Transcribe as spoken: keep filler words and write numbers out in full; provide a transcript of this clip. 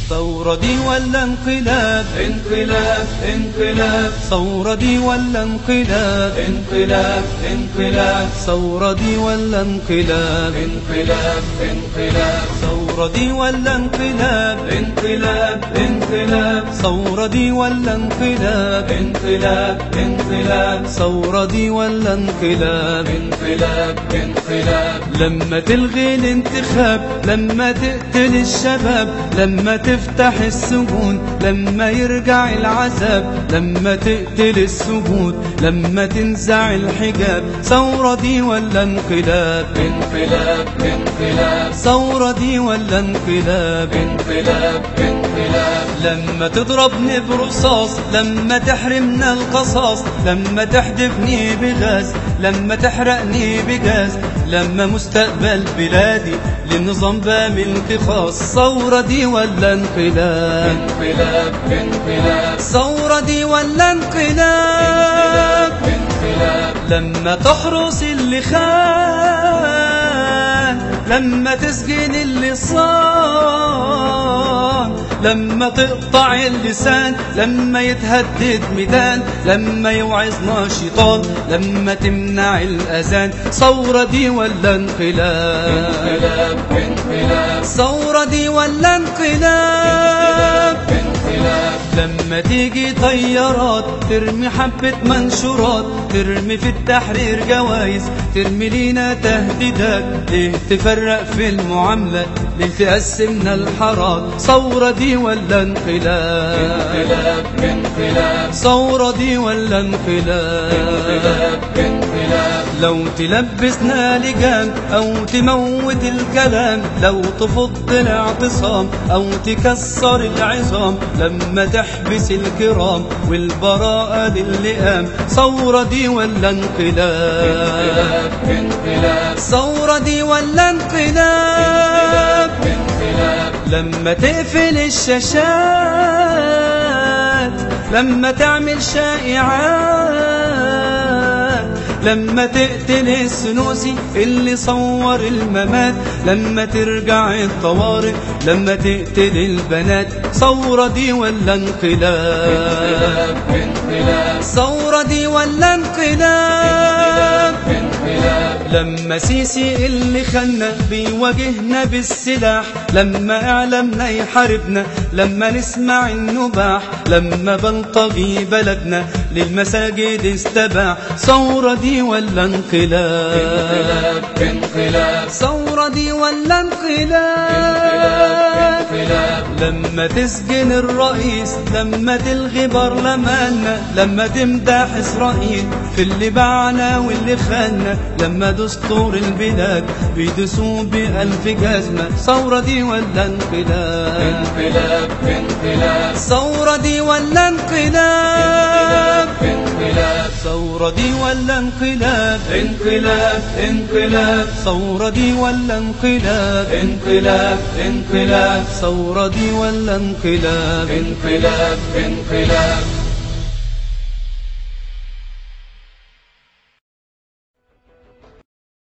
ثورة دي ولا انقلاب؟ انقلاب انقلاب. ثورة دي ولا انقلاب؟ انقلاب انقلاب. ثورة دي ولا انقلاب؟ انقلاب انقلاب. ثورة دي ولا انقلاب؟ انقلاب انقلاب. ثورة دي ولا انقلاب؟ انقلاب انقلاب. ثورة دي ولا انقلاب؟ انقلاب انقلاب. لما تلغي الانتخاب، لما تقتل الشباب، لما تفتح السجون، لما يرجع العذاب، لما تقتل السجود، لما تنزع الحجاب. ثورة دي ولا انقلاب؟ انقلاب انقلاب. ثورة دي ولا انقلاب؟ انقلاب انقلاب. لما تضربني برصاص، لما تحرمنا القصاص، لما تحدفني بغاز، لما تحرقني بجاز، لما مستقبل بلادي للنظام بملك خاص. ثورة دي ولا انقلاب؟ انقلاب انقلاب. ثورة دي ولا انقلاب؟ انقلاب. لما تحرس اللي خان، لما تسجن اللي صان، لما تقطع اللسان، لما يتهدد ميدان، لما يوعظنا شيطان، لما تمنع الأذان. ثورة دي ولا انقلاب؟ انقلاب انقلاب. ثورة دي ولا انقلاب؟ انقلاب. لما تيجي طيارات ترمي حبة منشورات، ترمي في التحرير جوايز، ترمي لينا تهديدات، ليه تفرق في المعاملة، ليه تقسمنا الحارات. ثورة دي ولا انقلاب؟ انقلاب انقلاب. ثورة دي ولا انقلاب؟ انقلاب انقلاب. لو تلبسنا لجام أو تموت الكلام، لو تفض الاعتصام أو تكسر العظام، لما تحبس الكرام والبراءة للئام. ثورة دي ولا انقلاب؟ انقلاب. ثورة دي ولا انقلاب؟ انقلاب. لما تقفل الشاشات، لما تعمل شائعات، لما تقتل السنوسي اللي صور الممات، لما ترجع الطوارئ، لما تقتل البنات. ثورة دي ولا انقلاب؟ انقلاب. ثورة دي ولا انقلاب؟ انقلاب. لما سيسي اللي خلنا بيواجهنا بالسلاح، لما اعلامنا يحاربنا، لما نسمع النباح، لما بلطجي بلدنا للمساجد استباح. ثورة دي ولا انقلاب؟ انقلاب انقلاب. ثورة دي ولا انقلاب؟ انقلاب. لما تسجن الرئيس، لما تلغي برلماننا، لما تمدح اسرائيل في اللي باعنا واللي خاننا، لما دستور البلاد بيدسوه بألف جزمة. ثورة دي ولا انقلاب؟ انقلاب انقلاب. ثورة دي ولا انقلاب؟ انقلاب. ثورة دي ولا انقلاب؟ انقلاب انقلاب. ثورة دي ولا انقلاب؟ انقلاب انقلاب. ثورة دي ولا انقلاب؟ انقلاب انقلاب.